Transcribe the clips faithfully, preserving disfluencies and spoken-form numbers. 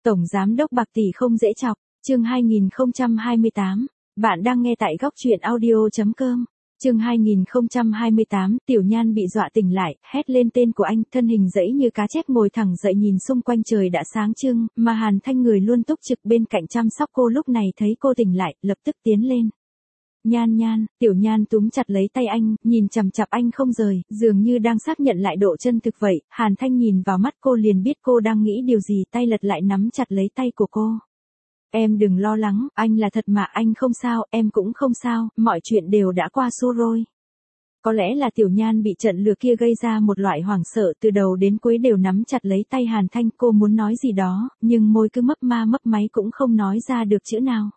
Tổng giám đốc Bạc Tỷ không dễ chọc, chương hai nghìn không trăm hai mươi tám. Bạn đang nghe tại góc truyện audio chấm com. Chương hai nghìn không trăm hai mươi tám, Tiểu Nhan bị dọa tỉnh lại, hét lên tên của anh, thân hình dãy như cá chép ngồi thẳng dậy nhìn xung quanh trời đã sáng trưng, mà Hàn Thanh người luôn túc trực bên cạnh chăm sóc cô lúc này thấy cô tỉnh lại, lập tức tiến lên. Nhan Nhan, Tiểu Nhan túm chặt lấy tay anh, nhìn chằm chặp anh không rời, dường như đang xác nhận lại độ chân thực vậy. Hàn Thanh nhìn vào mắt cô liền biết cô đang nghĩ điều gì, tay lật lại nắm chặt lấy tay của cô. Em đừng lo lắng, anh là thật mà, anh không sao, em cũng không sao, mọi chuyện đều đã qua xu rồi. Có lẽ là Tiểu Nhan bị trận lừa kia gây ra một loại hoảng sợ, từ đầu đến cuối đều nắm chặt lấy tay Hàn Thanh. Cô muốn nói gì đó, nhưng môi cứ mấp ma mấp máy cũng không nói ra được chữ nào.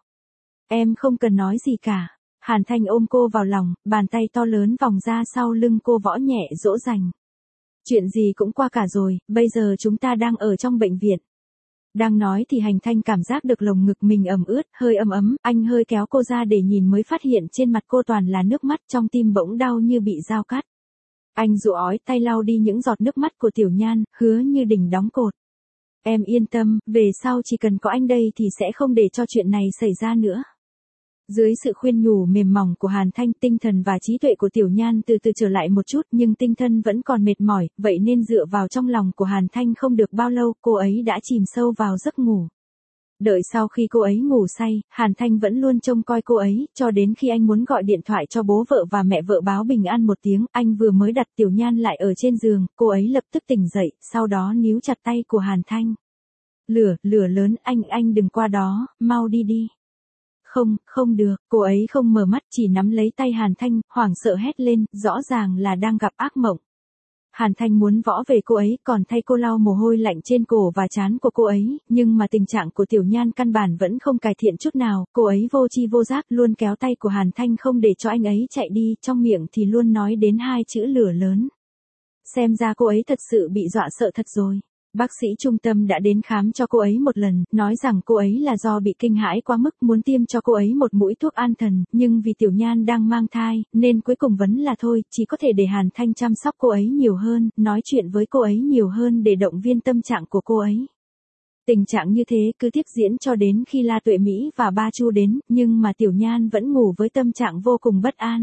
Em không cần nói gì cả. Hàn Thanh ôm cô vào lòng, bàn tay to lớn vòng ra sau lưng cô võ nhẹ dỗ dành. Chuyện gì cũng qua cả rồi, bây giờ chúng ta đang ở trong bệnh viện. Đang nói thì Hành Thanh cảm giác được lồng ngực mình ẩm ướt, hơi ấm ấm, anh hơi kéo cô ra để nhìn mới phát hiện trên mặt cô toàn là nước mắt, trong tim bỗng đau như bị dao cắt. Anh dụ ói tay lau đi những giọt nước mắt của Tiểu Nhan, hứa như đỉnh đóng cột. Em yên tâm, về sau chỉ cần có anh đây thì sẽ không để cho chuyện này xảy ra nữa. Dưới sự khuyên nhủ mềm mỏng của Hàn Thanh, tinh thần và trí tuệ của Tiểu Nhan từ từ trở lại một chút, nhưng tinh thần vẫn còn mệt mỏi, vậy nên dựa vào trong lòng của Hàn Thanh không được bao lâu, cô ấy đã chìm sâu vào giấc ngủ. Đợi sau khi cô ấy ngủ say, Hàn Thanh vẫn luôn trông coi cô ấy, cho đến khi anh muốn gọi điện thoại cho bố vợ và mẹ vợ báo bình an một tiếng, anh vừa mới đặt Tiểu Nhan lại ở trên giường, cô ấy lập tức tỉnh dậy, sau đó níu chặt tay của Hàn Thanh. Lửa, lửa lớn, anh, anh đừng qua đó, mau đi đi. Không, không được, cô ấy không mở mắt, chỉ nắm lấy tay Hàn Thanh, hoảng sợ hét lên, rõ ràng là đang gặp ác mộng. Hàn Thanh muốn võ về cô ấy, còn thay cô lau mồ hôi lạnh trên cổ và trán của cô ấy, nhưng mà tình trạng của Tiểu Nhan căn bản vẫn không cải thiện chút nào, cô ấy vô tri vô giác luôn kéo tay của Hàn Thanh không để cho anh ấy chạy đi, trong miệng thì luôn nói đến hai chữ lửa lớn. Xem ra cô ấy thật sự bị dọa sợ thật rồi. Bác sĩ trung tâm đã đến khám cho cô ấy một lần, nói rằng cô ấy là do bị kinh hãi quá mức, muốn tiêm cho cô ấy một mũi thuốc an thần, nhưng vì Tiểu Nhan đang mang thai, nên cuối cùng vẫn là thôi, chỉ có thể để Hàn Thanh chăm sóc cô ấy nhiều hơn, nói chuyện với cô ấy nhiều hơn để động viên tâm trạng của cô ấy. Tình trạng như thế cứ tiếp diễn cho đến khi La Tuệ Mỹ và Ba Chu đến, nhưng mà Tiểu Nhan vẫn ngủ với tâm trạng vô cùng bất an.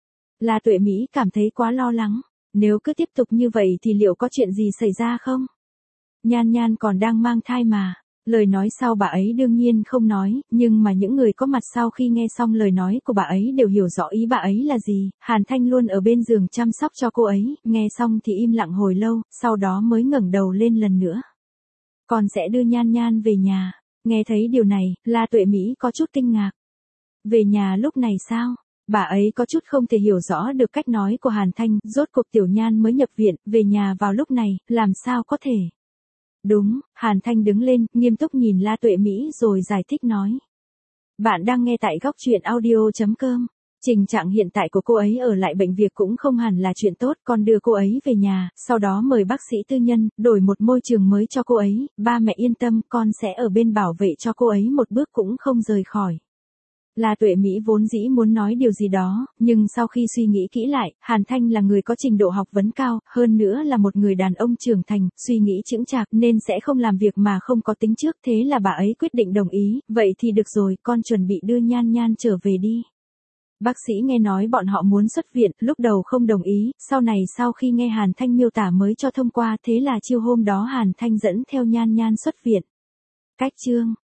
La Tuệ Mỹ cảm thấy quá lo lắng, nếu cứ tiếp tục như vậy thì liệu có chuyện gì xảy ra không? Nhan Nhan còn đang mang thai mà. Lời nói sau bà ấy đương nhiên không nói, nhưng mà những người có mặt sau khi nghe xong lời nói của bà ấy đều hiểu rõ ý bà ấy là gì. Hàn Thanh luôn ở bên giường chăm sóc cho cô ấy, nghe xong thì im lặng hồi lâu, sau đó mới ngẩng đầu lên lần nữa. Con sẽ đưa Nhan Nhan về nhà. Nghe thấy điều này, La Tuệ Mỹ có chút kinh ngạc. Về nhà lúc này sao? Bà ấy có chút không thể hiểu rõ được cách nói của Hàn Thanh, rốt cuộc Tiểu Nhan mới nhập viện, về nhà vào lúc này, làm sao có thể? Đúng, Hàn Thanh đứng lên, nghiêm túc nhìn La Tuệ Mỹ rồi giải thích nói. Bạn đang nghe tại góc truyện audio chấm com. Tình trạng hiện tại của cô ấy ở lại bệnh viện cũng không hẳn là chuyện tốt, con đưa cô ấy về nhà, sau đó mời bác sĩ tư nhân, đổi một môi trường mới cho cô ấy, ba mẹ yên tâm, con sẽ ở bên bảo vệ cho cô ấy một bước cũng không rời khỏi. La Tuệ Mỹ vốn dĩ muốn nói điều gì đó, nhưng sau khi suy nghĩ kỹ lại, Hàn Thanh là người có trình độ học vấn cao, hơn nữa là một người đàn ông trưởng thành, suy nghĩ chững chạc nên sẽ không làm việc mà không có tính trước, thế là bà ấy quyết định đồng ý, vậy thì được rồi, con chuẩn bị đưa Nhan Nhan trở về đi. Bác sĩ nghe nói bọn họ muốn xuất viện, lúc đầu không đồng ý, sau này sau khi nghe Hàn Thanh miêu tả mới cho thông qua, thế là chiều hôm đó Hàn Thanh dẫn theo Nhan Nhan xuất viện. Cách chương